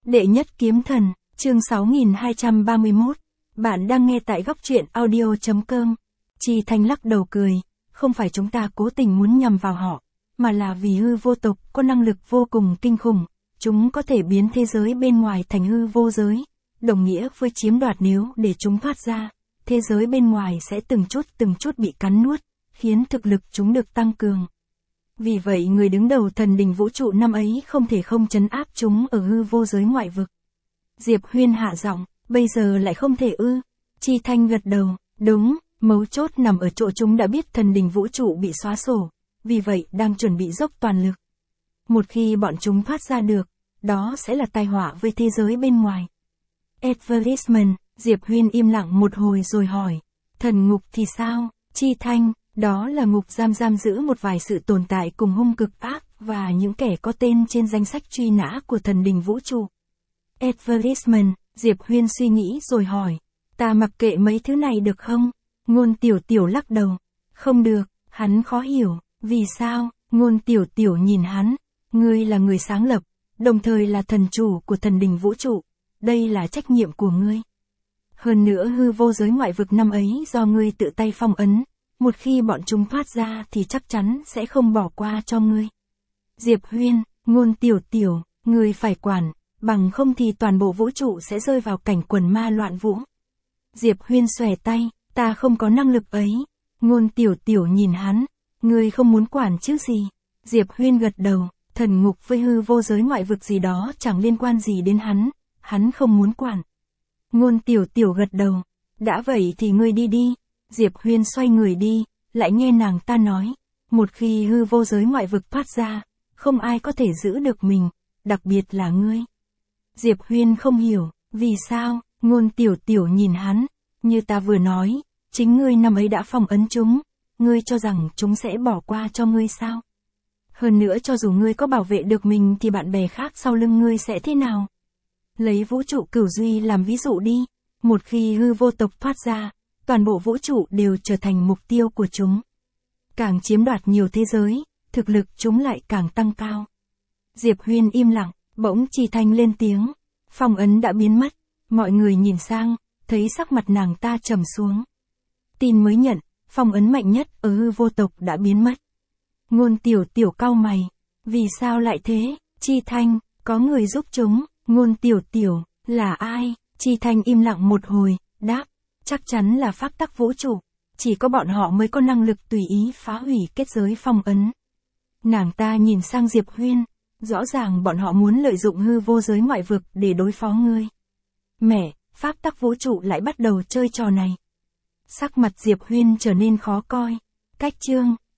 Đệ nhất kiếm thần, chương 6231. Bạn đang nghe tại góc truyện audio.com. Chi Thanh lắc đầu cười, không phải chúng ta cố tình muốn nhằm vào họ, mà là vì hư vô tộc có năng lực vô cùng kinh khủng, chúng có thể biến thế giới bên ngoài thành hư vô giới, đồng nghĩa với chiếm đoạt. Nếu để chúng thoát ra, thế giới bên ngoài sẽ từng chút bị cắn nuốt, khiến thực lực chúng được tăng cường. Vì vậy người đứng đầu thần đình vũ trụ năm ấy không thể không trấn áp chúng ở hư vô giới ngoại vực. Diệp Huyên hạ giọng, bây giờ lại không thể ư? Chi Thanh gật đầu, đúng, mấu chốt nằm ở chỗ chúng đã biết thần đình vũ trụ bị xóa sổ, vì vậy đang chuẩn bị dốc toàn lực. Một khi bọn chúng thoát ra được, đó sẽ là tai họa với thế giới bên ngoài. Advertisement, Diệp Huyên im lặng một hồi rồi hỏi, thần ngục thì sao? Chi Thanh, đó là ngục giam giữ một vài sự tồn tại cùng hung cực ác và những kẻ có tên trên danh sách truy nã của thần đình vũ trụ. Advertisement, Diệp Huyên suy nghĩ rồi hỏi, ta mặc kệ mấy thứ này được không? Ngôn Tiểu Tiểu lắc đầu, không được, hắn khó hiểu, vì sao? Ngôn Tiểu Tiểu nhìn hắn, ngươi là người sáng lập, đồng thời là thần chủ của thần đình vũ trụ, đây là trách nhiệm của ngươi. Hơn nữa hư vô giới ngoại vực năm ấy do ngươi tự tay phong ấn, một khi bọn chúng thoát ra thì chắc chắn sẽ không bỏ qua cho ngươi. Diệp Huyên, Ngôn Tiểu Tiểu, ngươi phải quản, bằng không thì toàn bộ vũ trụ sẽ rơi vào cảnh quần ma loạn vũ. Diệp Huyên xòe tay, ta không có năng lực ấy. Ngôn Tiểu Tiểu nhìn hắn, ngươi không muốn quản chứ gì? Diệp Huyên gật đầu, thần ngục với hư vô giới ngoại vực gì đó chẳng liên quan gì đến hắn không muốn quản. Ngôn Tiểu Tiểu gật đầu, đã vậy thì ngươi đi đi. Diệp Huyên xoay người đi, lại nghe nàng ta nói, một khi hư vô giới ngoại vực thoát ra, không ai có thể giữ được mình, đặc biệt là ngươi. Diệp Huyên không hiểu, vì sao? Ngôn Tiểu Tiểu nhìn hắn, như ta vừa nói, chính ngươi năm ấy đã phong ấn chúng, ngươi cho rằng chúng sẽ bỏ qua cho ngươi sao? Hơn nữa cho dù ngươi có bảo vệ được mình thì bạn bè khác sau lưng ngươi sẽ thế nào? Lấy vũ trụ cửu duy làm ví dụ đi, một khi hư vô tộc thoát ra, toàn bộ vũ trụ đều trở thành mục tiêu của chúng. Càng chiếm đoạt nhiều thế giới, thực lực chúng lại càng tăng cao. Diệp Huyên im lặng, bỗng Chi Thanh lên tiếng, phong ấn đã biến mất, mọi người nhìn sang, thấy sắc mặt nàng ta trầm xuống. Tin mới nhận, phong ấn mạnh nhất ở hư vô tộc đã biến mất. Ngôn Tiểu Tiểu cau mày, vì sao lại thế? Chi Thanh, có người giúp chúng. Ngôn Tiểu Tiểu, là ai? Chi Thanh im lặng một hồi, đáp, chắc chắn là pháp tắc vũ trụ, chỉ có bọn họ mới có năng lực tùy ý phá hủy kết giới phong ấn. Nàng ta nhìn sang Diệp Huyên, rõ ràng bọn họ muốn lợi dụng hư vô giới ngoại vực để đối phó ngươi. Mẹ, pháp tắc vũ trụ lại bắt đầu chơi trò này. Sắc mặt Diệp Huyên trở nên khó coi. Cách chương